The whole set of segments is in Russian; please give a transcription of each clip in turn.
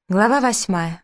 Глава 8.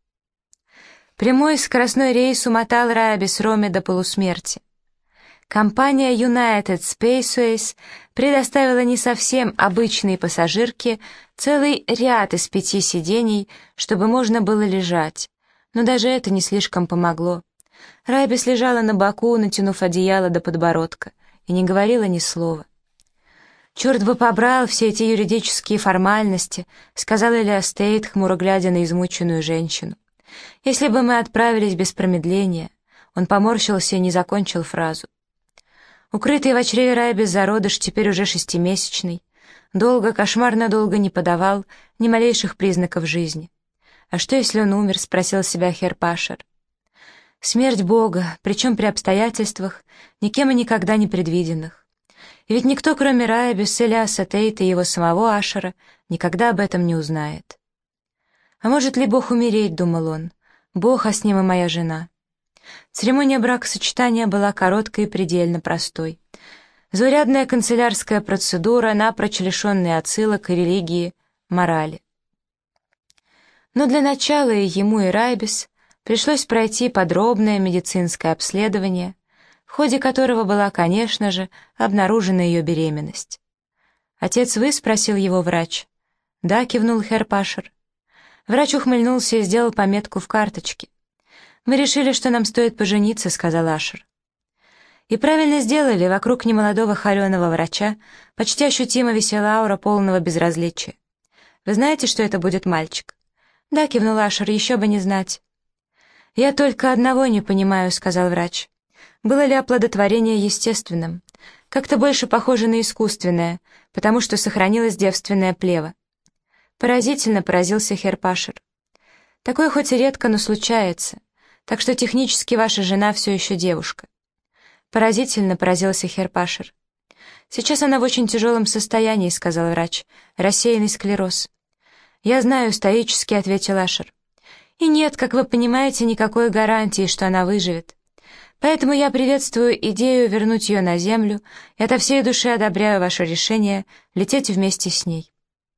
Прямой скоростной рейс умотал Райабис Роме до полусмерти. Компания United Spaceways предоставила не совсем обычной пассажирке целый ряд из 5 сидений, чтобы можно было лежать. Но даже это не слишком помогло. Райабис лежала на боку, натянув одеяло до подбородка, и не говорила ни слова. «Черт бы побрал все эти юридические формальности», — сказал Элиас Тейт, хмуро глядя на измученную женщину. «Если бы мы отправились без промедления...» Он поморщился и не закончил фразу. Укрытый в чреве Райабис зародыш, теперь уже 6-месячный, кошмарно долго не подавал ни малейших признаков жизни. «А что, если он умер?» — спросил себя Хер Пашер. «Смерть Бога, причем при обстоятельствах, никем и никогда не предвиденных. И ведь никто, кроме Райабис, Элиаса Тейта и его самого Ашера, никогда об этом не узнает. А может ли Бог умереть, думал он, Бог, а с ним и моя жена. Церемония бракосочетания была короткой и предельно простой. Заурядная канцелярская процедура, напрочь лишенная отсылок и религии, морали. Но для начала и ему, и Райабис пришлось пройти подробное медицинское обследование, в ходе которого была, конечно же, обнаружена ее беременность. «Отец вы?» — спросил его врач. «Да», — кивнул Хер Пашер. Врач ухмыльнулся и сделал пометку в карточке. «Мы решили, что нам стоит пожениться», — сказал Ашер. И правильно сделали, вокруг немолодого холеного врача почти ощутимо висела аура полного безразличия. «Вы знаете, что это будет мальчик?» «Да», — кивнул Ашер, — «еще бы не знать». «Я только одного не понимаю», — сказал врач. Было ли оплодотворение естественным? Как-то больше похоже на искусственное, потому что сохранилось девственное плево. Поразительно, поразился Хер Пашер. Такое хоть и редко, но случается, так что технически ваша жена все еще девушка. Поразительно, поразился Хер Пашер. Сейчас она в очень тяжелом состоянии, сказал врач, рассеянный склероз. Я знаю, стоически ответил Ашер. И нет, как вы понимаете, никакой гарантии, что она выживет. Поэтому я приветствую идею вернуть ее на землю и ото всей души одобряю ваше решение лететь вместе с ней.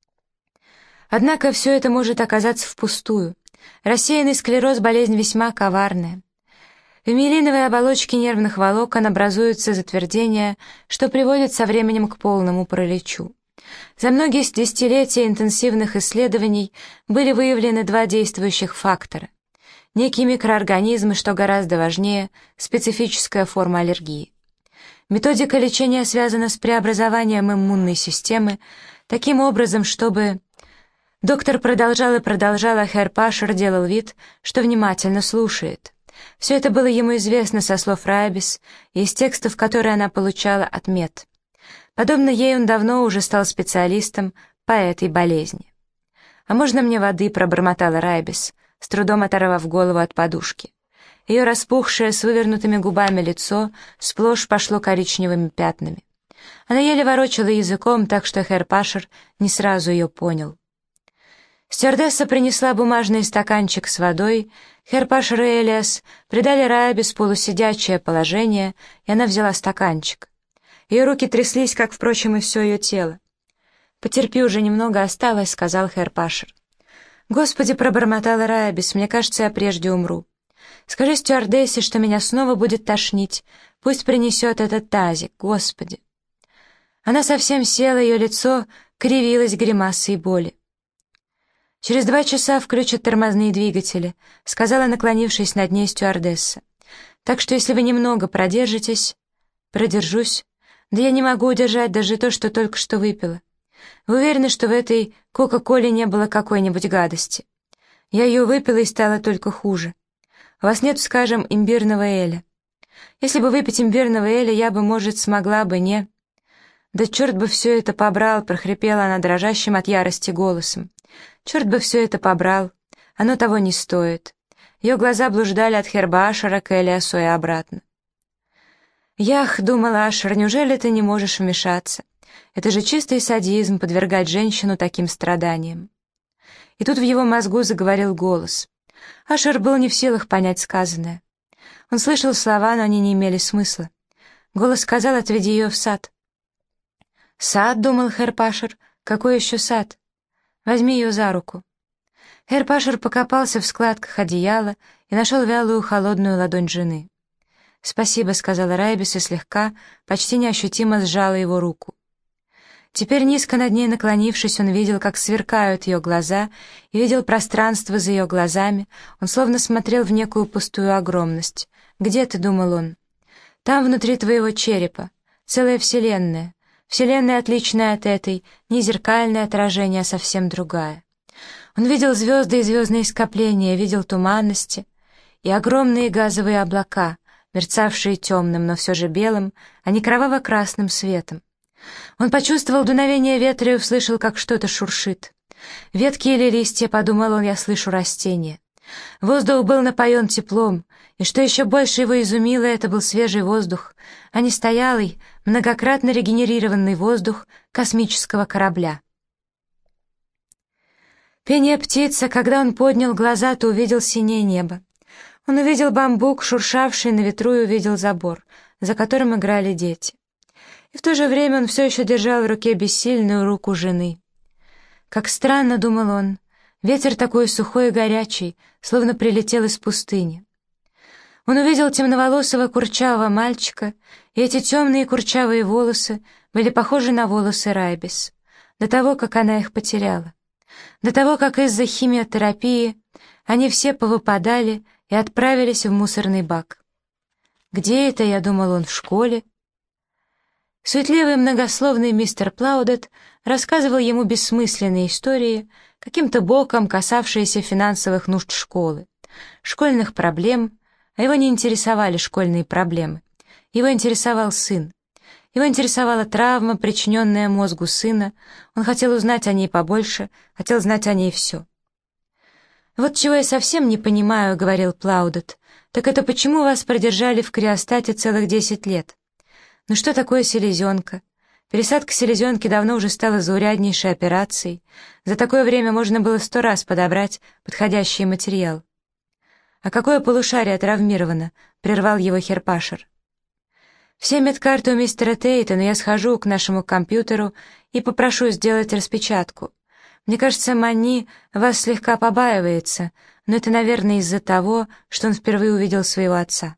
Однако все это может оказаться впустую. Рассеянный склероз — болезнь весьма коварная. В миелиновой оболочке нервных волокон образуются затвердения, что приводит со временем к полному параличу. За многие десятилетия интенсивных исследований были выявлены 2 действующих фактора. Некие микроорганизмы, что гораздо важнее, специфическая форма аллергии. Методика лечения связана с преобразованием иммунной системы таким образом, чтобы... Доктор продолжал и продолжал, а Хер Пашер делал вид, что внимательно слушает. Все это было ему известно со слов Райабис и из текстов, которые она получала от мед. Подобно ей он давно уже стал специалистом по этой болезни. «А можно мне воды?» — пробормотала Райабис, с трудом оторвав голову от подушки. Ее распухшее с вывернутыми губами лицо сплошь пошло коричневыми пятнами. Она еле ворочала языком, так что Хер Пашер не сразу ее понял. Стюардесса принесла бумажный стаканчик с водой, Хер Пашер и Элиас придали Райабис полусидячее положение, и она взяла стаканчик. Ее руки тряслись, как, впрочем, и все ее тело. «Потерпи, уже немного осталось», — сказал Хер Пашер. «Господи», — пробормотала Райабис, — «мне кажется, я прежде умру. Скажи стюардессе, что меня снова будет тошнить. Пусть принесет этот тазик, Господи». Она совсем села, ее лицо кривилось гримасой боли. «Через 2 часа включат тормозные двигатели», — сказала, наклонившись над ней стюардесса. «Так что, если вы немного продержитесь...» «Продержусь. Да я не могу удержать даже то, что только что выпила. Вы уверены, что в этой Кока-Коле не было какой-нибудь гадости? Я ее выпила и стало только хуже. У вас нет, скажем, имбирного эля. Если бы выпить имбирного эля, я бы, может, смогла бы, не...» «Да черт бы все это побрал!» — прохрипела она дрожащим от ярости голосом. «Черт бы все это побрал! Оно того не стоит!» Ее глаза блуждали от Херба Ашера к Элиасу и обратно. «Ях!» — думал Ашер, — «неужели ты не можешь вмешаться? Это же чистый садизм — подвергать женщину таким страданиям». И тут в его мозгу заговорил голос. Ашер был не в силах понять сказанное. Он слышал слова, но они не имели смысла. Голос сказал: «Отведи ее в сад». «Сад?» — думал Хер Пашер. «Какой еще сад? Возьми ее за руку». Херр Пашер покопался в складках одеяла и нашел вялую холодную ладонь жены. «Спасибо», — сказала Райбис и слегка, почти неощутимо сжала его руку. Теперь, низко над ней наклонившись, он видел, как сверкают ее глаза, и видел пространство за ее глазами, он словно смотрел в некую пустую огромность. «Где ты?» — думал он. «Там, внутри твоего черепа. Целая вселенная. Вселенная, отличная от этой, не зеркальное отражение, а совсем другая». Он видел звезды и звездные скопления, видел туманности и огромные газовые облака, мерцавшие темным, но все же белым, а не кроваво-красным светом. Он почувствовал дуновение ветра и услышал, как что-то шуршит. «Ветки или листья», — подумал он, — «я слышу растения». Воздух был напоен теплом, и что еще больше его изумило, это был свежий воздух, а не стоялый, многократно регенерированный воздух космического корабля. Пение птиц, а когда он поднял глаза, то увидел синее небо. Он увидел бамбук, шуршавший на ветру, и увидел забор, за которым играли дети. И в то же время он все еще держал в руке бессильную руку жены. Как странно, думал он, ветер такой сухой и горячий, словно прилетел из пустыни. Он увидел темноволосого курчавого мальчика, и эти темные курчавые волосы были похожи на волосы Райбис, до того, как она их потеряла, до того, как из-за химиотерапии они все повыпадали и отправились в мусорный бак. «Где это?» — я думал он, — «в школе?» Суетливый многословный мистер Плаудет рассказывал ему бессмысленные истории, каким-то боком касавшиеся финансовых нужд школы, школьных проблем, а его не интересовали школьные проблемы. Его интересовал сын. Его интересовала травма, причиненная мозгу сына, он хотел узнать о ней побольше, хотел знать о ней все. «Вот чего я совсем не понимаю», — говорил Плаудет, — «так это почему вас продержали в криостате целых 10 лет? Ну что такое селезенка? Пересадка селезенки давно уже стала зауряднейшей операцией. За такое время можно было 100 раз подобрать подходящий материал». «А какое полушарие травмировано?» — прервал его Херр Пашер. «Все медкарты у мистера Тейта, но я схожу к нашему компьютеру и попрошу сделать распечатку. Мне кажется, Манни вас слегка побаивается, но это, наверное, из-за того, что он впервые увидел своего отца».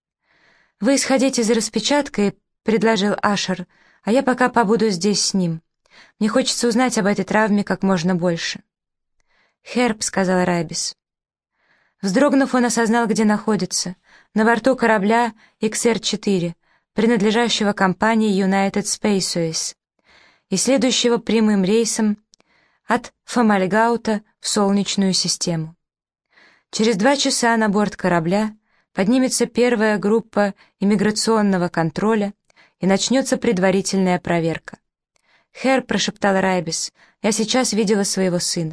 «Вы сходите за распечаткой», — предложил Ашер, «а я пока побуду здесь с ним. Мне хочется узнать об этой травме как можно больше». «Херб», — сказала Райбис. Вздрогнув, он осознал, где находится, на борту корабля XR-4, принадлежащего компании United Spaceways, и следующего прямым рейсом от Фомальгаута в Солнечную систему. Через 2 часа на борт корабля поднимется первая группа иммиграционного контроля и начнется предварительная проверка. «Херр», — прошептал Райбис, — «я сейчас видела своего сына».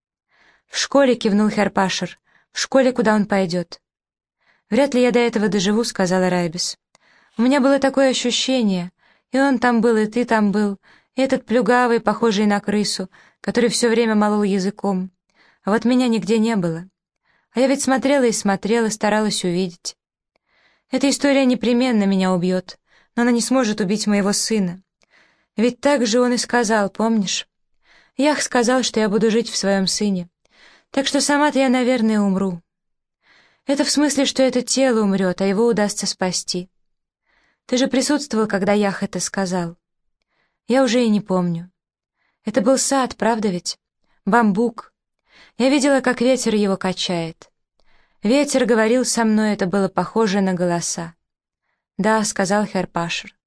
«В школе», — кивнул Херр Пашер, — «в школе, куда он пойдет». «Вряд ли я до этого доживу», — сказала Райбис. «У меня было такое ощущение, и он там был, и ты там был, и этот плюгавый, похожий на крысу, который все время молол языком. А вот меня нигде не было. А я ведь смотрела и смотрела, старалась увидеть. Эта история непременно меня убьет, но она не сможет убить моего сына. Ведь так же он и сказал, помнишь? Ях сказал, что я буду жить в своем сыне. Так что сама-то я, наверное, умру. Это в смысле, что это тело умрет, а его удастся спасти. Ты же присутствовал, когда Ях это сказал. Я уже и не помню. Это был сад, правда ведь? Бамбук. Я видела, как ветер его качает. Ветер говорил со мной, это было похоже на голоса. «Да», — сказал Херр Пашер.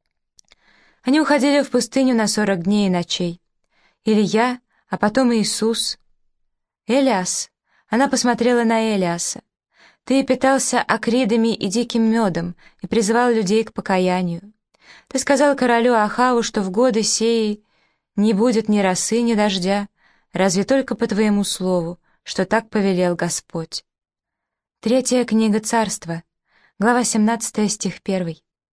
Они уходили в пустыню на 40 дней и ночей. Илья, а потом Иисус. «Элиас». Она посмотрела на Элиаса. «Ты питался акридами и диким медом и призывал людей к покаянию. Ты сказал королю Ахаву, что в годы сеи не будет ни росы, ни дождя, разве только по твоему слову, что так повелел Господь». 3 книга Царства, глава 17, стих 1.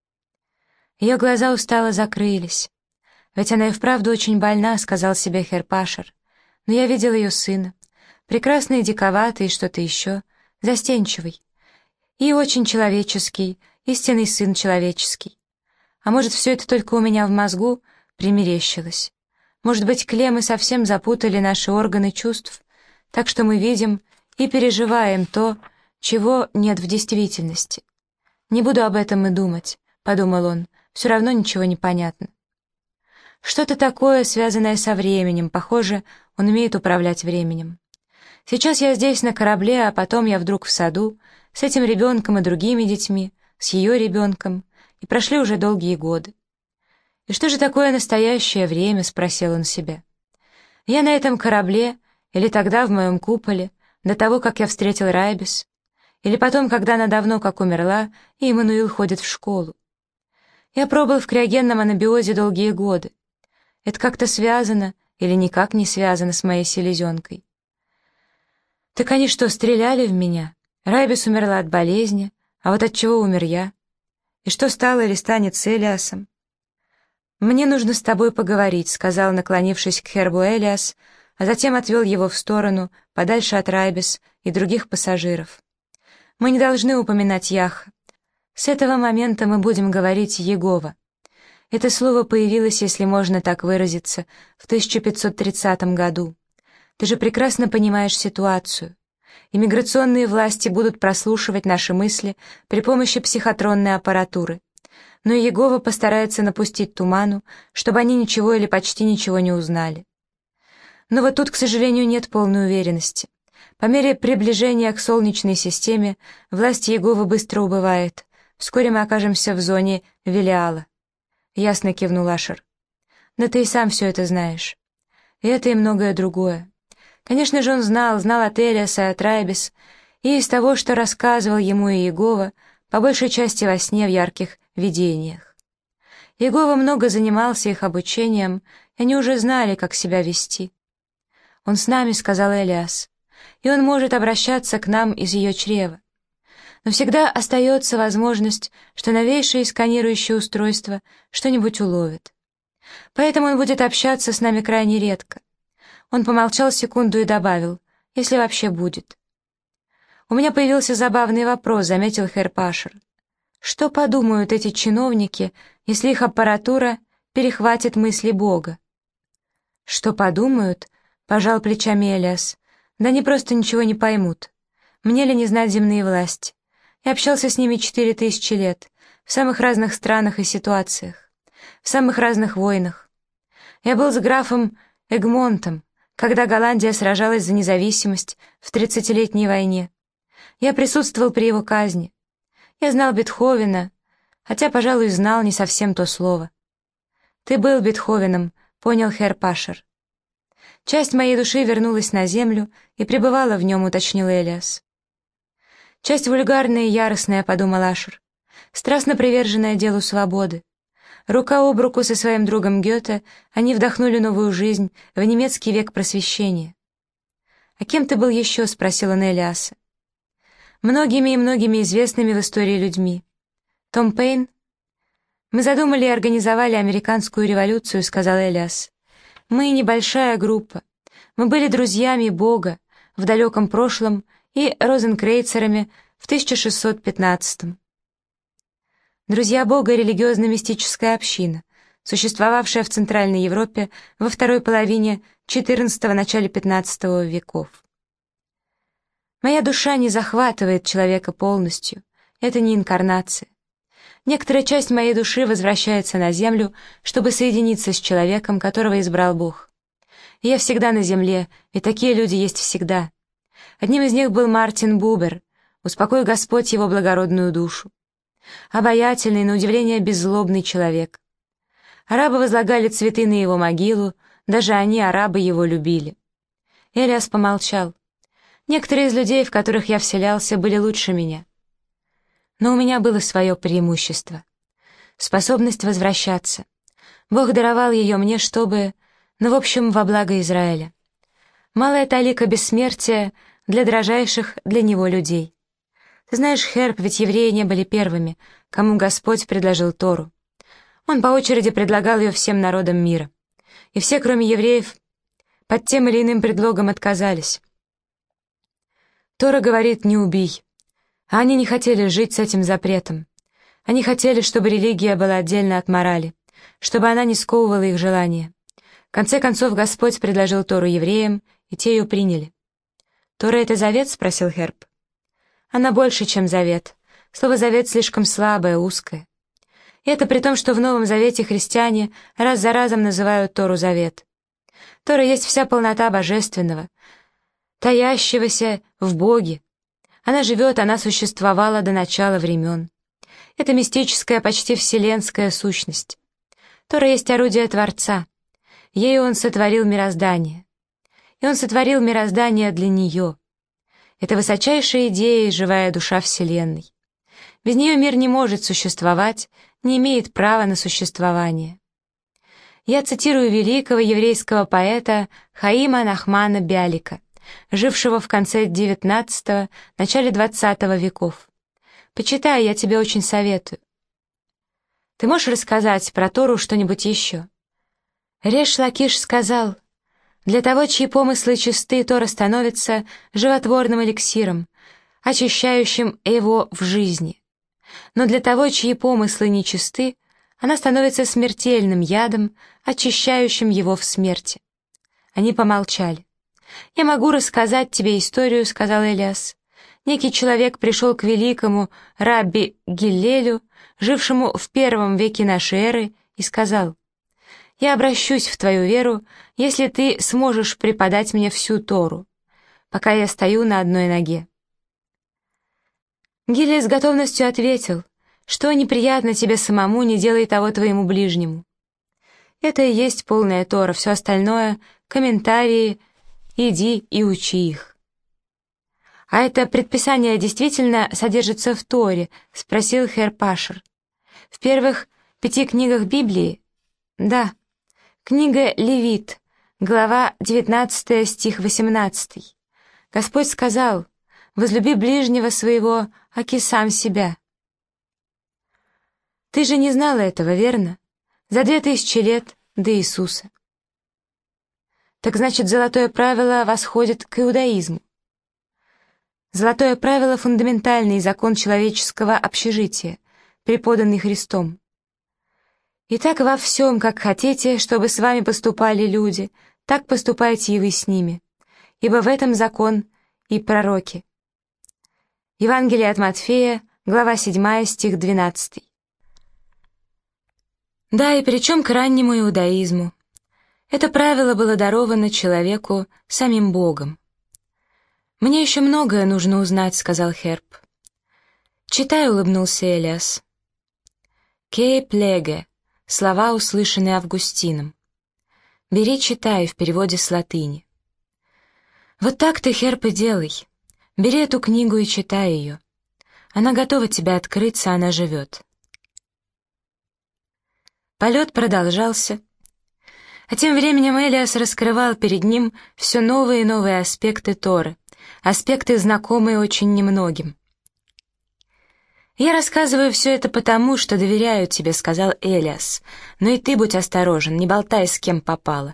Ее глаза устало закрылись. «Ведь она и вправду очень больна», — сказал себе Херр Пашер. «Но я видел ее сына, прекрасный, диковатый и что-то еще, застенчивый, и очень человеческий, истинный сын человеческий. А может, все это только у меня в мозгу примерещилось? Может быть, клеммы совсем запутали наши органы чувств? так что мы видим и переживаем то, чего нет в действительности. «Не буду об этом и думать», — подумал он, — «все равно ничего не понятно». Что-то такое, связанное со временем, похоже, он умеет управлять временем. Сейчас я здесь на корабле, а потом я вдруг в саду, с этим ребенком и другими детьми, с ее ребенком, и прошли уже долгие годы. «И что же такое настоящее время?» — спросил он себя. «Я на этом корабле, или тогда в моем куполе, до того, как я встретил Райбис, или потом, когда она давно как умерла, и Эммануил ходит в школу. Я пробыл в криогенном анабиозе долгие годы. Это как-то связано или никак не связано с моей селезенкой. Так они что, стреляли в меня? Райбис умерла от болезни, а вот от чего умер я? И что стало или станет с Элиасом? «Мне нужно с тобой поговорить», — сказал, наклонившись к Хербу Элиас, а затем отвел его в сторону, подальше от Райбис и других пассажиров. «Мы не должны упоминать Яха. С этого момента мы будем говорить Егова». Это слово появилось, если можно так выразиться, в 1530 году. Ты же прекрасно понимаешь ситуацию. Иммиграционные власти будут прослушивать наши мысли при помощи психотронной аппаратуры. Но Иегова постарается напустить туману, чтобы они ничего или почти ничего не узнали. Но вот тут, к сожалению, нет полной уверенности. По мере приближения к Солнечной системе власть Иеговы быстро убывает. Вскоре мы окажемся в зоне Велиала. Ясно кивнул Ашер. Да ты и сам все это знаешь. И это и многое другое. Конечно же, он знал от Элиаса и от Райбис, и из того, что рассказывал ему Иегова, по большей части во сне в ярких видениях. Иегова много занимался их обучением, и они уже знали, как себя вести. «Он с нами», — сказал Элиас, — «и он может обращаться к нам из ее чрева. Но всегда остается возможность, что новейшее сканирующее устройство что-нибудь уловит. Поэтому он будет общаться с нами крайне редко». Он помолчал секунду и добавил, «если вообще будет». «У меня появился забавный вопрос», — заметил Херр Пашер. «Что подумают эти чиновники, если их аппаратура перехватит мысли Бога?» «Что подумают?» — пожал плечами Элиас. «Да они просто ничего не поймут. Мне ли не знать земные власти? Я общался с ними 4000 лет, в самых разных странах и ситуациях, в самых разных войнах. Я был с графом Эгмонтом, когда Голландия сражалась за независимость в 30-летней войне. Я присутствовал при его казни. Я знал Бетховена, хотя, пожалуй, знал не совсем то слово. Ты был Бетховеном, понял Херр Пашер. Часть моей души вернулась на землю и пребывала в нем, уточнил Элиас. Часть вульгарная и яростная, подумал Ашер, страстно приверженная делу свободы. Рука об руку со своим другом Гёте они вдохнули новую жизнь в немецкий век просвещения. «А кем ты был еще?» — спросил он Элиаса. «Многими и многими известными в истории людьми. Том Пейн?» «Мы задумали и организовали американскую революцию», — сказал Элиас. «Мы небольшая группа. Мы были друзьями Бога в далеком прошлом и розенкрейцерами в 1615-м. Друзья Бога — религиозно-мистическая община, существовавшая в Центральной Европе во второй половине XIV – начале XV веков. Моя душа не захватывает человека полностью, это не инкарнация. Некоторая часть моей души возвращается на землю, чтобы соединиться с человеком, которого избрал Бог. И я всегда на земле, и такие люди есть всегда. Одним из них был Мартин Бубер, успокой Господь его благородную душу. Обаятельный, на удивление беззлобный человек. Арабы возлагали цветы на его могилу, даже они, арабы, его любили. Элиас помолчал. Некоторые из людей, в которых я вселялся, были лучше меня. Но у меня было свое преимущество. Способность возвращаться. Бог даровал ее мне, чтобы... в общем, во благо Израиля. Малая талика бессмертия для дрожайших для него людей. Ты знаешь, Херб, ведь евреи не были первыми, кому Господь предложил Тору. Он по очереди предлагал ее всем народам мира. И все, кроме евреев, под тем или иным предлогом отказались. Тора говорит «не убий». А они не хотели жить с этим запретом. Они хотели, чтобы религия была отдельно от морали, чтобы она не сковывала их желания. В конце концов, Господь предложил Тору евреям, и те ее приняли. «Тора — это завет?» — спросил Херб. «Она больше, чем завет. Слово «завет» слишком слабое, узкое. И это при том, что в Новом Завете христиане раз за разом называют Тору завет. Тора есть вся полнота божественного, таящегося в Боге. Она живет, она существовала до начала времен. Это мистическая, почти вселенская сущность. Тора есть орудие Творца. Ею Он сотворил мироздание. И Он сотворил мироздание для нее. Это высочайшая идея и живая душа Вселенной. Без нее мир не может существовать, не имеет права на существование. Я цитирую великого еврейского поэта Хаима Нахмана Бялика, жившего в конце XIX – начале XX веков. Почитай, я тебе очень советую. Ты можешь рассказать про Тору что-нибудь еще? Реш Лакиш сказал: «Для того, чьи помыслы чисты, Тора становится животворным эликсиром, очищающим его в жизни. Но для того, чьи помыслы нечисты, она становится смертельным ядом, очищающим его в смерти». Они помолчали. «Я могу рассказать тебе историю», — сказал Элиас. Некий человек пришел к великому рабби Гиллелю, жившему в 1 веке нашей эры, и сказал: «Я обращусь в твою веру, если ты сможешь преподать мне всю Тору, пока я стою на одной ноге». Гиллель с готовностью ответил: «Что неприятно тебе самому, не делай того твоему ближнему». Это и есть полная Тора, все остальное — комментарии, иди и учи их. «А это предписание действительно содержится в Торе?» — спросил Хер Пашер. «В первых 5 книгах Библии?» «Да. Книга Левит, глава 19, стих 18. Господь сказал: возлюби ближнего своего, аки сам себя». Ты же не знала этого, верно? За 2000 лет до Иисуса. Так значит, золотое правило восходит к иудаизму. Золотое правило — фундаментальный закон человеческого общежития, преподанный Христом. Итак, во всем, как хотите, чтобы с вами поступали люди, так поступайте и вы с ними, ибо в этом закон и пророки. Евангелие от Матфея, глава 7, стих 12. Да, и причем к раннему иудаизму. Это правило было даровано человеку самим Богом. «Мне еще многое нужно узнать», — сказал Херб. «Читай», — улыбнулся Элиас. «Кей плеге» — слова, услышанные Августином. «Бери, читай» в переводе с латыни. Вот так ты, Херб, и делай. Бери эту книгу и читай ее. Она готова тебе открыться, она живет. Полет продолжался. А тем временем Элиас раскрывал перед ним все новые и новые аспекты Торы, аспекты, знакомые очень немногим. «Я рассказываю все это потому, что доверяю тебе», — сказал Элиас. «Но и ты будь осторожен, не болтай с кем попало».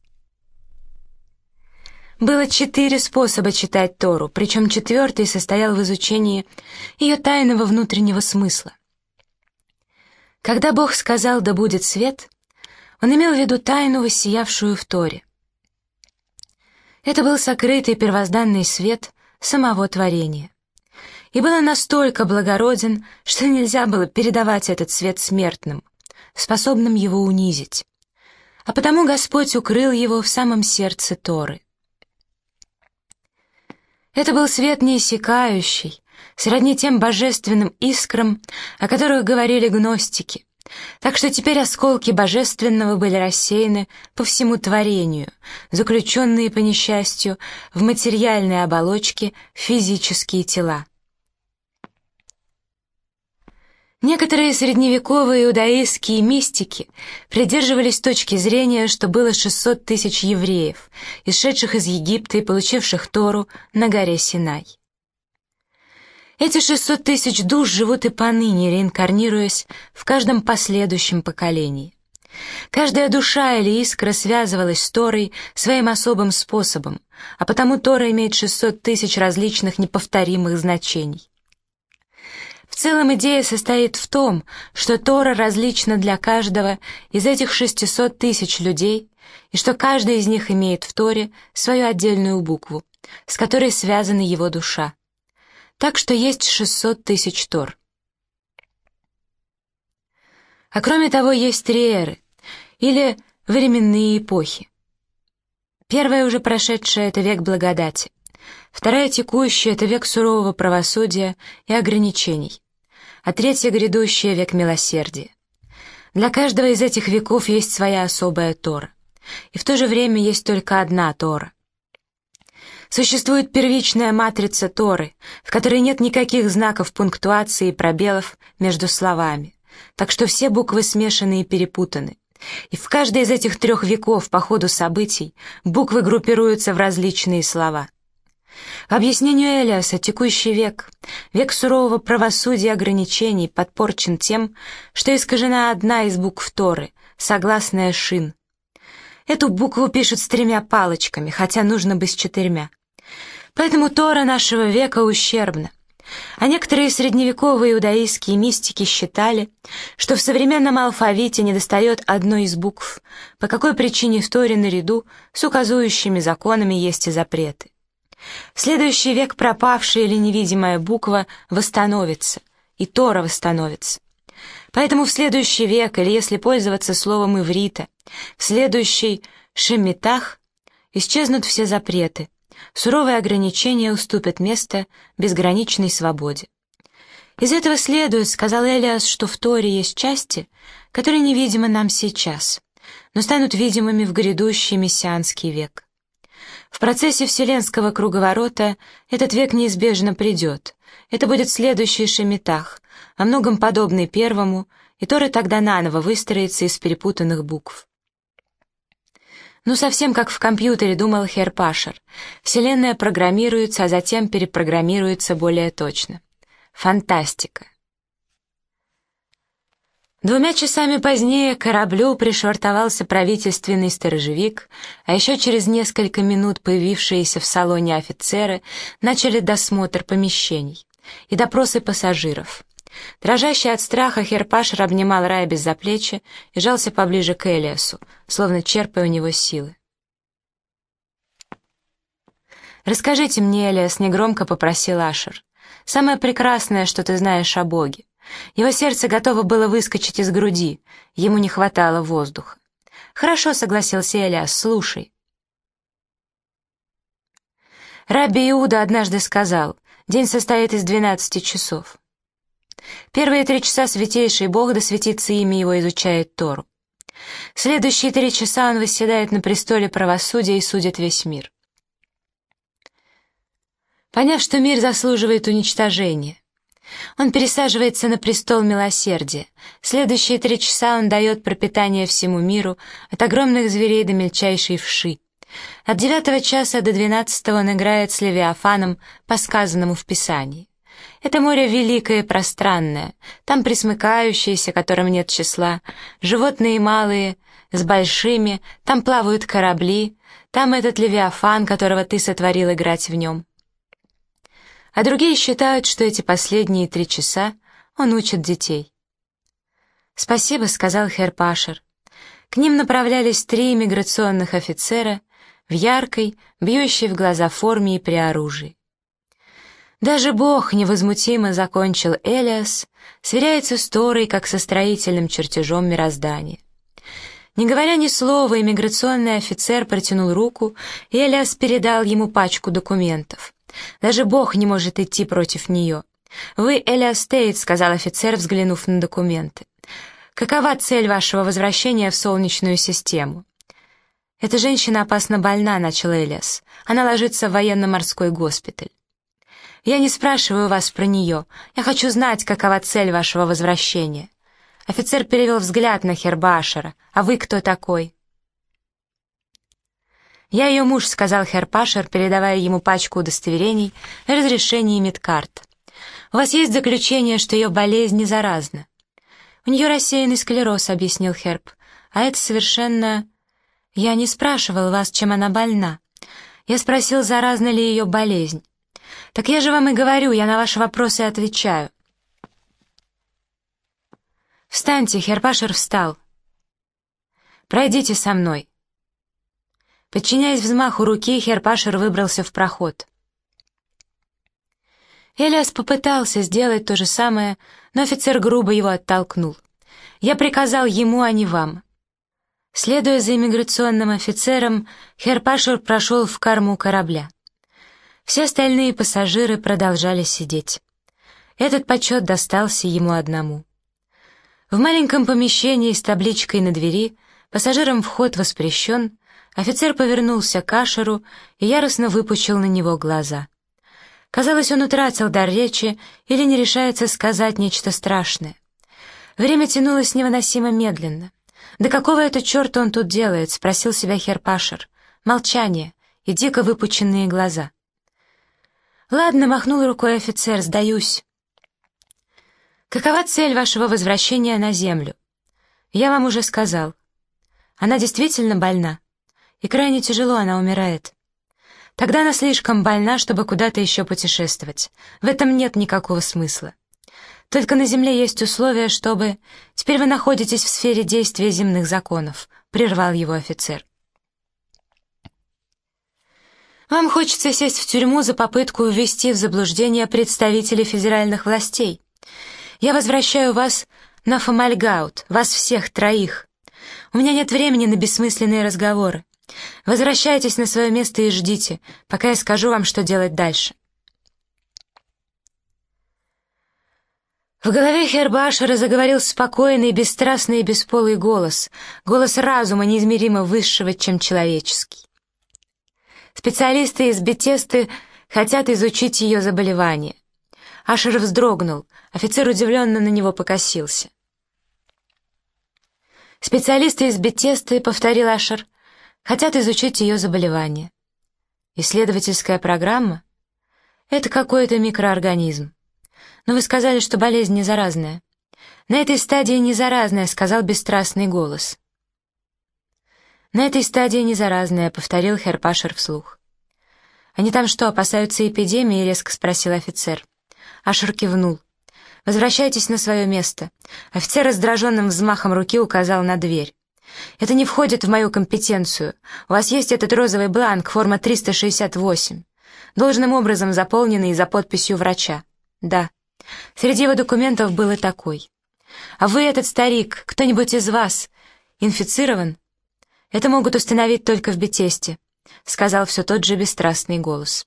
Было 4 способа читать Тору, причем 4-й состоял в изучении ее тайного внутреннего смысла. Когда Бог сказал «да будет свет», Он имел в виду тайну, воссиявшую в Торе. Это был сокрытый первозданный свет самого творения. И был он настолько благороден, что нельзя было передавать этот свет смертным, способным его унизить. А потому Господь укрыл его в самом сердце Торы. Это был свет неиссякающий, сродни тем божественным искрам, о которых говорили гностики. Так что теперь осколки божественного были рассеяны по всему творению, заключенные, по несчастью, в материальной оболочке физические тела. Некоторые средневековые иудаистские мистики придерживались точки зрения, что было 600 тысяч евреев, исшедших из Египта и получивших Тору на горе Синай. Эти 600 тысяч душ живут и поныне, реинкарнируясь в каждом последующем поколении. Каждая душа или искра связывалась с Торой своим особым способом, а потому Тора имеет 600 тысяч различных неповторимых значений. В целом идея состоит в том, что Тора различна для каждого из этих 600 тысяч людей, и что каждый из них имеет в Торе свою отдельную букву, с которой связана его душа. Так что есть 600 тысяч тор. А кроме того, есть три эры, или временные эпохи. Первая, уже прошедшая, — это век благодати. Вторая, текущая, — это век сурового правосудия и ограничений. А третья, грядущая, — век милосердия. Для каждого из этих веков есть своя особая Тора. И в то же время есть только одна Тора. Существует первичная матрица Торы, в которой нет никаких знаков пунктуации и пробелов между словами, так что все буквы смешаны и перепутаны. И в каждой из этих трех веков по ходу событий буквы группируются в различные слова. По объяснению Элиаса, текущий век, век сурового правосудия и ограничений, подпорчен тем, что искажена одна из букв Торы, согласная шин. Эту букву пишут с 3 палочками, хотя нужно бы с 4. Поэтому Тора нашего века ущербна. А некоторые средневековые иудаистские мистики считали, что в современном алфавите недостает одной из букв, по какой причине в Торе наряду с указующими законами есть и запреты. В следующий век пропавшая или невидимая буква восстановится, и Тора восстановится. Поэтому в следующий век, или если пользоваться словом иврита, в следующий шемитах исчезнут все запреты, суровые ограничения уступят место безграничной свободе. Из этого следует, сказал Элиас, что в Торе есть части, которые невидимы нам сейчас, но станут видимыми в грядущий мессианский век. В процессе вселенского круговорота этот век неизбежно придет. Это будет следующий шемитах, во многом подобный первому, и Тора тогда наново выстроится из перепутанных букв. Ну, совсем как в компьютере, думал Хер Пашер. Вселенная программируется, а затем перепрограммируется более точно. Фантастика. 2 часами позднее к кораблю пришвартовался правительственный сторожевик, а еще через несколько минут появившиеся в салоне офицеры начали досмотр помещений и допросы пассажиров. Дрожащий от страха Хер Пашер обнимал Райбис за плечи и жался поближе к Элиасу, словно черпая у него силы. «Расскажите мне, Элиас», — негромко попросил Ашер, — «самое прекрасное, что ты знаешь о Боге». Его сердце готово было выскочить из груди, ему не хватало воздуха. «Хорошо», — согласился Элиас, — «слушай». Рабби Иуда однажды сказал: «День состоит из 12 часов. Первые 3 часа Святейший Бог, да светится имя Его, изучает Тору. Следующие 3 часа Он восседает на престоле правосудия и судит весь мир. Поняв, что мир заслуживает уничтожения, Он пересаживается на престол милосердия. Следующие 3 часа Он дает пропитание всему миру, от огромных зверей до мельчайшей вши. От 9 часа до 12 Он играет с Левиафаном по сказанному в Писании. Это море великое и пространное, там пресмыкающиеся, которым нет числа, животные малые с большими, там плавают корабли, там этот Левиафан, которого ты сотворил играть в нем». А другие считают, что эти последние 3 часа он учит детей. «Спасибо», — сказал Хер Пашер. К ним направлялись 3 иммиграционных офицера в яркой, бьющей в глаза форме и при оружии. Даже Бог, невозмутимо закончил Элиас, сверяется с Торой, как со строительным чертежом мироздания. Не говоря ни слова, иммиграционный офицер протянул руку, и Элиас передал ему пачку документов. Даже Бог не может идти против нее. «Вы Элиас Тейт», — сказал офицер, взглянув на документы. «Какова цель вашего возвращения в Солнечную систему?» «Эта женщина опасно больна», — начал Элиас. «Она ложится в военно-морской госпиталь». «Я не спрашиваю вас про нее. Я хочу знать, какова цель вашего возвращения». Офицер перевел взгляд на Хер Пашера. «А вы кто такой?» «Я ее муж», — сказал Хер Пашер, передавая ему пачку удостоверений и разрешений медкарт. «У вас есть заключение, что ее болезнь не заразна?» «У нее рассеянный склероз», — объяснил Херб. «А это совершенно...» «Я не спрашивал вас, чем она больна. Я спросил, заразна ли ее болезнь. Так я же вам и говорю, я на ваши вопросы отвечаю». «Встаньте», — Хер Пашер встал. «Пройдите со мной». Подчиняясь взмаху руки, Херр Пашер выбрался в проход. Элиас попытался сделать то же самое, но офицер грубо его оттолкнул. «Я приказал ему, а не вам». Следуя за иммиграционным офицером, Херр Пашер прошел в корму корабля. Все остальные пассажиры продолжали сидеть. Этот почет достался ему одному. В маленьком помещении с табличкой на двери «Пассажирам вход воспрещен» офицер повернулся к Ашеру и яростно выпучил на него глаза. Казалось, он утратил дар речи или не решается сказать нечто страшное. Время тянулось невыносимо медленно. «Да какого это черта он тут делает?» — спросил себя Херр Пашер. Молчание и дико выпученные глаза. «Ладно», — махнул рукой офицер, — «сдаюсь». «Какова цель вашего возвращения на землю?» «Я вам уже сказал. Она действительно больна, и крайне тяжело она умирает. Тогда она слишком больна, чтобы куда-то еще путешествовать. В этом нет никакого смысла. Только на Земле есть условия, чтобы... Теперь вы находитесь в сфере действия земных законов», — прервал его офицер. «Вам хочется сесть в тюрьму за попытку ввести в заблуждение представителей федеральных властей. Я возвращаю вас на Фомальгаут, вас всех троих. У меня нет времени на бессмысленные разговоры. Возвращайтесь на свое место и ждите, пока я скажу вам, что делать дальше». В голове Херр Пашера заговорил спокойный, бесстрастный и бесполый голос, голос разума, неизмеримо высшего, чем человеческий. Специалисты из Бетесты хотят изучить ее заболевание. Ашер вздрогнул, офицер удивленно на него покосился. «Специалисты из Бетесты», — повторил Ашер, — «хотят изучить ее заболевание». «Исследовательская программа? Это какой-то микроорганизм. Но вы сказали, что болезнь не заразная». «На этой стадии не заразная», — сказал бесстрастный голос. «На этой стадии не заразная», — повторил Херр Пашер вслух. «Они там что, опасаются эпидемии?» — резко спросил офицер. Ашер кивнул. «Возвращайтесь на свое место». Офицер раздраженным взмахом руки указал на дверь. «Это не входит в мою компетенцию. У вас есть этот розовый бланк, форма 368, должным образом заполненный за подписью врача». «Да». Среди его документов был и такой. «А вы, этот старик, кто-нибудь из вас, инфицирован?» «Это могут установить только в Бетесте», — сказал все тот же бесстрастный голос.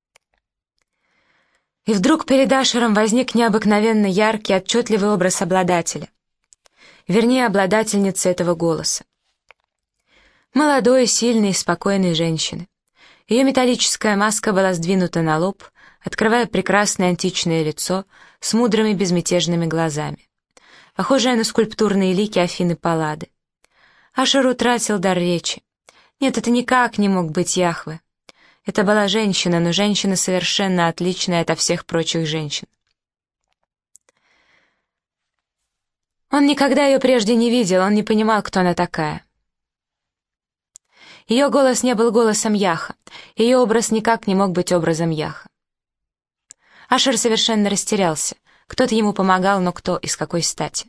И вдруг перед Ашером возник необыкновенно яркий, отчетливый образ обладателя. Вернее, обладательницы этого голоса. Молодой, сильной, спокойной женщины. Ее металлическая маска была сдвинута на лоб, открывая прекрасное античное лицо с мудрыми безмятежными глазами, похожее на скульптурные лики Афины Паллады. Ашер утратил дар речи. Нет, это никак не мог быть Яхве. Это была женщина, но женщина совершенно отличная от всех прочих женщин. Он никогда ее прежде не видел, он не понимал, кто она такая. Ее голос не был голосом Яха, ее образ никак не мог быть образом Яха. Ашер совершенно растерялся. Кто-то ему помогал, но кто и с какой стати?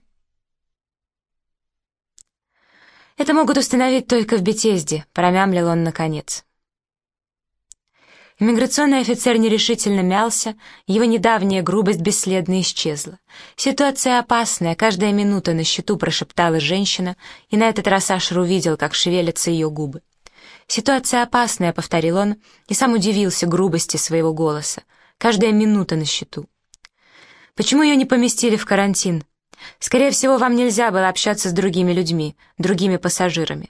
«Это могут установить только в Бетесде», — промямлил он наконец. Иммиграционный офицер нерешительно мялся, его недавняя грубость бесследно исчезла. «Ситуация опасная, каждая минута на счету», — прошептала женщина, и на этот раз Ашер увидел, как шевелятся ее губы. «Ситуация опасная», — повторил он, и сам удивился грубости своего голоса. «Каждая минута на счету». «Почему ее не поместили в карантин? Скорее всего, вам нельзя было общаться с другими людьми, другими пассажирами».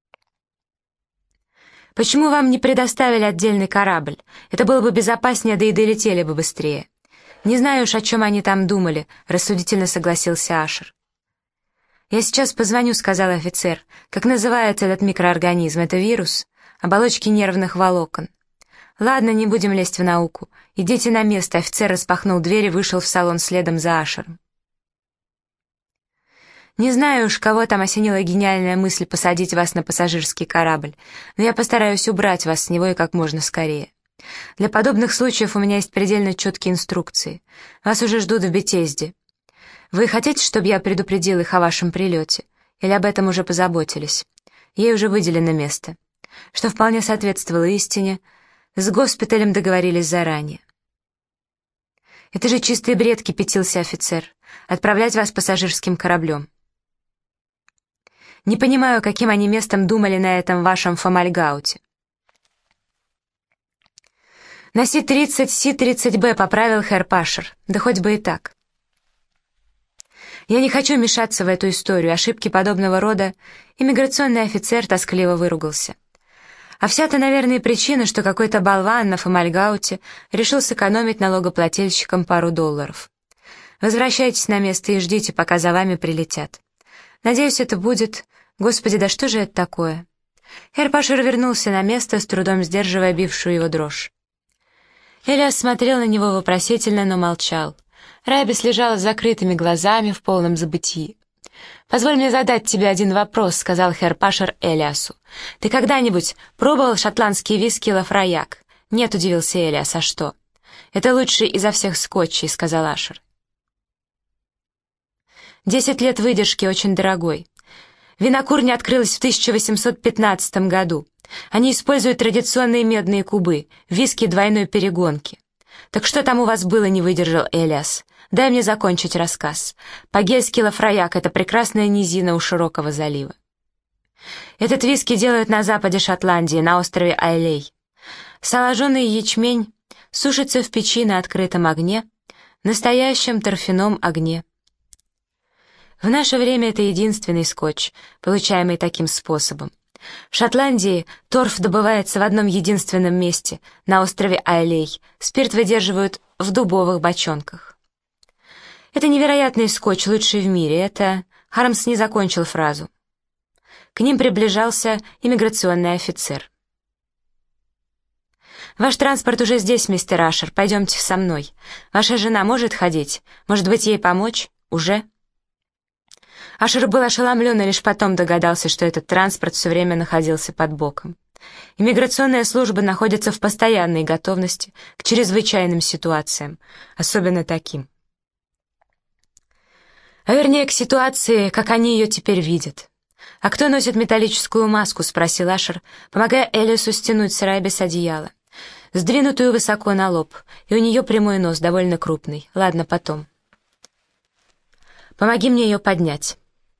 «Почему вам не предоставили отдельный корабль? Это было бы безопаснее, да и долетели бы быстрее». «Не знаю уж, о чем они там думали», — рассудительно согласился Ашер. «Я сейчас позвоню», — сказал офицер. «Как называется этот микроорганизм? Это вирус? Оболочки нервных волокон». «Ладно, не будем лезть в науку. Идите на место», — офицер распахнул дверь и вышел в салон следом за Ашером. «Не знаю уж, кого там осенила гениальная мысль посадить вас на пассажирский корабль, но я постараюсь убрать вас с него и как можно скорее. Для подобных случаев у меня есть предельно четкие инструкции. Вас уже ждут в Бетесде. Вы хотите, чтобы я предупредил их о вашем прилете? Или об этом уже позаботились? Ей уже выделено место. что вполне соответствовало истине, с госпиталем договорились заранее. «Это же чистый бред», — кипятился офицер, — «отправлять вас пассажирским кораблем. Не понимаю, каким они местом думали на этом вашем Фомальгауте». «На Си-30, Си-30Б», — поправил херр Пашер, — «да хоть бы и так». «Я не хочу мешаться в эту историю, ошибки подобного рода», — иммиграционный офицер тоскливо выругался. «А вся-то, наверное, причина, что какой-то болван на Фомальгауте решил сэкономить налогоплательщикам пару долларов. Возвращайтесь на место и ждите, пока за вами прилетят. Надеюсь, это будет... Господи, да что же это такое?» Херр Пашер вернулся на место, с трудом сдерживая бившую его дрожь. Элиас смотрел на него вопросительно, но молчал. Райбис лежала с закрытыми глазами в полном забытии. «Позволь мне задать тебе один вопрос», — сказал херр Пашер Элиасу. «Ты когда-нибудь пробовал шотландские виски Лафраяк?» «Нет», — удивился Элиас, — «а что?» «Это лучший изо всех скотчей», — сказал Ашер. 10 лет выдержки, очень дорогой. Винокурня открылась в 1815 году. Они используют традиционные медные кубы, виски двойной перегонки. «Так что там у вас было?» — не выдержал Элиас. «Дай мне закончить рассказ. По-гельски Лафраяк — это прекрасная низина у широкого залива. Этот виски делают на западе Шотландии, на острове Айлей. Соложенный ячмень сушится в печи на открытом огне, настоящем торфяном огне. В наше время это единственный скотч, получаемый таким способом. В Шотландии торф добывается в одном единственном месте, на острове Айлей. Спирт выдерживают в дубовых бочонках. Это невероятный скотч, лучший в мире. Это...» Хармс не закончил фразу. К ним приближался иммиграционный офицер. «Ваш транспорт уже здесь, мистер Ашер. Пойдемте со мной. Ваша жена может ходить? Может быть, ей помочь? Уже?» Ашер был ошеломлен и лишь потом догадался, что этот транспорт все время находился под боком. Иммиграционная служба находится в постоянной готовности к чрезвычайным ситуациям, особенно таким. А вернее, к ситуации, как они ее теперь видят. «А кто носит металлическую маску?» — спросил Ашер, помогая Элиасу стянуть с Райбис одеяло. «Сдвинутую высоко на лоб, и у нее прямой нос, довольно крупный. Ладно, потом. Помоги мне ее поднять».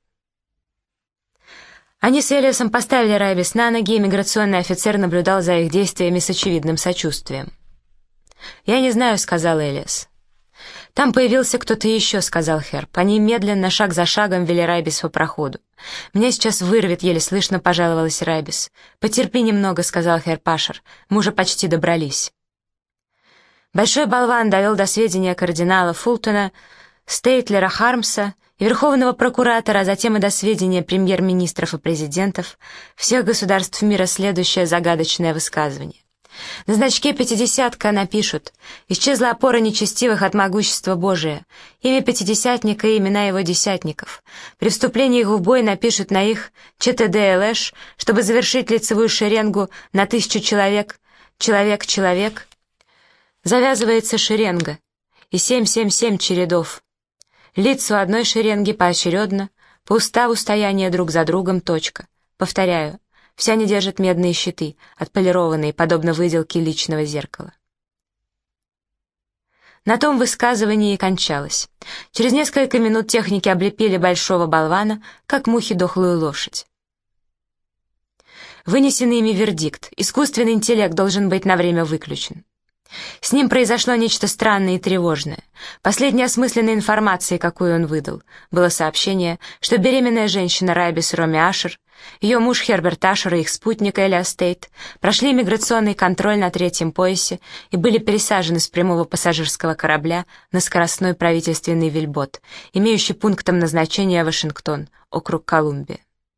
Они с Элиасом поставили Райбис на ноги, и иммиграционный офицер наблюдал за их действиями с очевидным сочувствием. «Я не знаю», — сказал Элиас. «Там появился кто-то еще», — сказал Херб. Они медленно, шаг за шагом вели Райбис по проходу. «Меня сейчас вырвет», — еле слышно пожаловалась Райбис. «Потерпи немного», — сказал херр Пашер. «Мы уже почти добрались». Большой болван довел до сведения кардинала Фултона, Стейтлера Хармса и верховного прокуратора, а затем и до сведения премьер-министров и президентов всех государств мира следующее загадочное высказывание. На значке 50-ка напишут: «Исчезла опора нечестивых от могущества Божия, имя пятидесятника и имена его десятников. При вступлении их в бой напишут на их ЧТД-ЛШ, чтобы завершить лицевую шеренгу на 1000 человек. Человек. Завязывается шеренга, и 777 чередов. Лица у одной шеренги поочередно, по уставу стояния друг за другом, точка. Повторяю, все они держат медные щиты, отполированные, подобно выделке личного зеркала». На том высказывание и кончалось. Через несколько минут техники облепили большого болвана, как мухи дохлую лошадь. Вынесенный ими вердикт: искусственный интеллект должен быть на время выключен. С ним произошло нечто странное и тревожное. Последней осмысленной информацией, какую он выдал, было сообщение, что беременная женщина Райбис Роми Ашер, ее муж Херберт Ашер и их спутник Элиас Стейт прошли миграционный контроль на 3-м поясе и были пересажены с прямого пассажирского корабля на скоростной правительственный вельбот, имеющий пунктом назначения Вашингтон, округ Колумбия.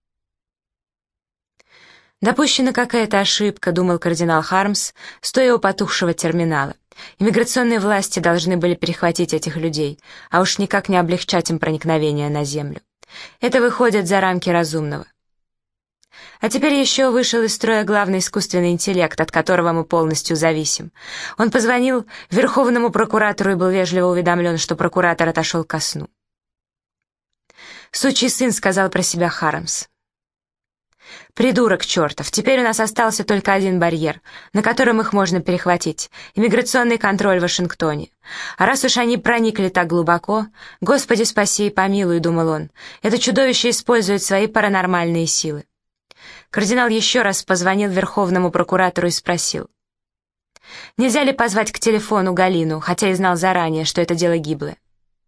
«Допущена какая-то ошибка», — думал кардинал Хармс, стоя у потухшего терминала. «Иммиграционные власти должны были перехватить этих людей, а уж никак не облегчать им проникновение на землю. Это выходит за рамки разумного. А теперь еще вышел из строя главный искусственный интеллект, от которого мы полностью зависим. Он позвонил верховному прокуратору и был вежливо уведомлен, что прокуратор отошел ко сну». «Сучий сын», — сказал про себя Хармс. «Придурок чертов! Теперь у нас остался только один барьер, на котором их можно перехватить — иммиграционный контроль в Вашингтоне. А раз уж они проникли так глубоко, Господи спаси и помилуй, — думал он, — это чудовище использует свои паранормальные силы». Кардинал еще раз позвонил верховному прокуратору и спросил: «Нельзя ли позвать к телефону Галину, хотя и знал заранее, что это дело гиблое?»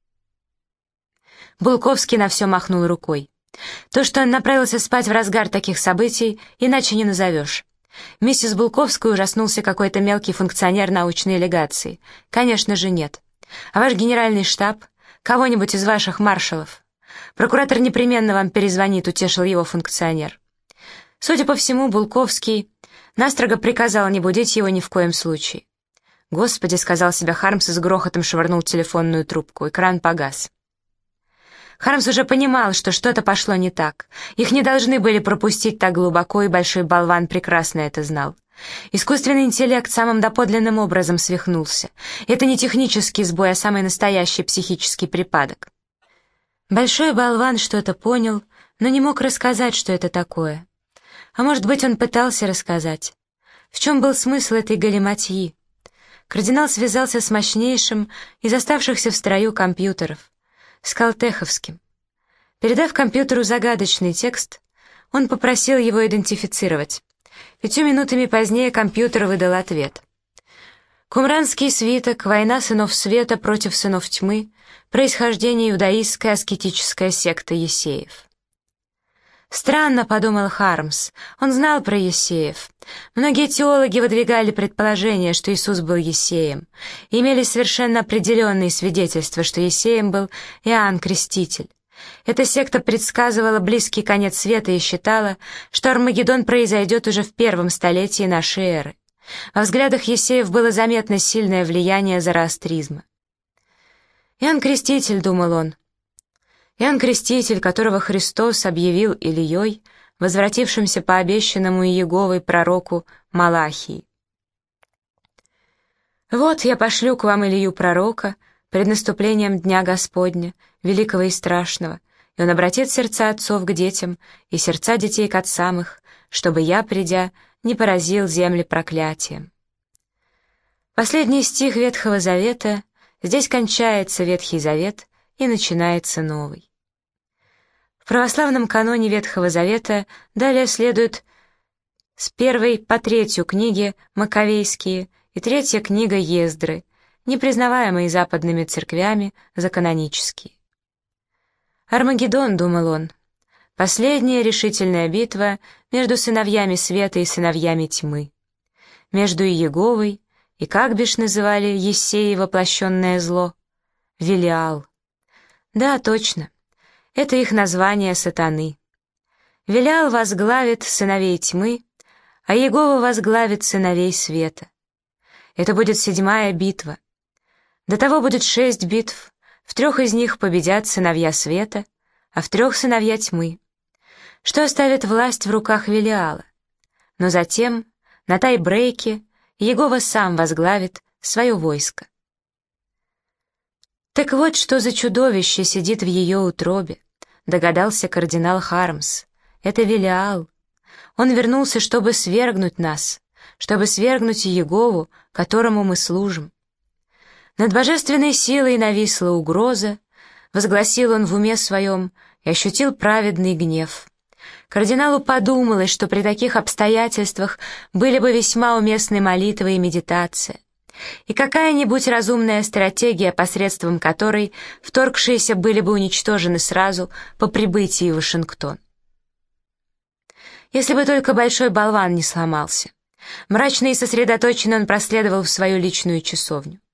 Булковский на все махнул рукой. То, что он направился спать в разгар таких событий, иначе не назовешь. Миссис Булковскую ужаснулся какой-то мелкий функционер научной легации. Конечно же, нет. А ваш генеральный штаб? Кого-нибудь из ваших маршалов? Прокуратор непременно вам перезвонит, утешил его функционер. Судя по всему, Булковский настрого приказал не будить его ни в коем случае. «Господи», — сказал себе Хармс и с грохотом швырнул телефонную трубку. Экран погас. Хармс уже понимал, что что-то пошло не так. Их не должны были пропустить так глубоко, и большой болван прекрасно это знал. Искусственный интеллект самым доподлинным образом свихнулся. Это не технический сбой, а самый настоящий психический припадок. Большой болван что-то понял, но не мог рассказать, что это такое. А может быть, он пытался рассказать. В чем был смысл этой галиматьи? Кардинал связался с мощнейшим из оставшихся в строю компьютеров, с Калтеховским. Передав компьютеру загадочный текст, он попросил его идентифицировать. 5 минутами позднее компьютер выдал ответ. «Кумранский свиток, война сынов света против сынов тьмы, происхождение иудаистская аскетическая секта Есеев». «Странно», — подумал Хармс, — он знал про Есеев. Многие теологи выдвигали предположение, что Иисус был Есеем, и имели совершенно определенные свидетельства, что Есеем был Иоанн Креститель. Эта секта предсказывала близкий конец света и считала, что Армагеддон произойдет уже в 1 столетии нашей эры. Во взглядах Есеев было заметно сильное влияние зороастризма. «Иоанн Креститель», — думал он, — Иоанн Креститель, которого Христос объявил Илией, возвратившимся по обещанному Иеговой пророку Малахии. «Вот я пошлю к вам Илью пророка пред наступлением Дня Господня, великого и страшного, и он обратит сердца отцов к детям и сердца детей к отцам их, чтобы я, придя, не поразил земли проклятием». Последний стих Ветхого Завета, здесь кончается Ветхий Завет и начинается Новый. В православном каноне Ветхого Завета далее следует с 1 по 3 книги Маковейские и 3 книга Ездры, не признаваемые западными церквями за канонические. «Армагеддон», — думал он, — последняя решительная битва между сыновьями света и сыновьями тьмы, между Иеговой и, как бишь называли Ессеи воплощенное зло, Велиал. Да, точно. Это их название сатаны. Велиал возглавит сыновей тьмы, а Иегова возглавит сыновей света. Это будет 7-я битва. До того будет 6 битв, в 3 из них победят сыновья света, а в 3 сыновья тьмы, что оставит власть в руках Велиала. Но затем, на тай-брейке, Иегова сам возглавит свое войско. Так вот, что за чудовище сидит в ее утробе, догадался кардинал Хармс. Это Велиал. Он вернулся, чтобы свергнуть нас, чтобы свергнуть Иегову, которому мы служим. Над божественной силой нависла угроза, возгласил он в уме своем и ощутил праведный гнев. Кардиналу подумалось, что при таких обстоятельствах были бы весьма уместны молитва и медитация, и какая-нибудь разумная стратегия, посредством которой вторгшиеся были бы уничтожены сразу по прибытии в Вашингтон. Если бы только большой болван не сломался. Мрачно и сосредоточенно он проследовал в свою личную часовню.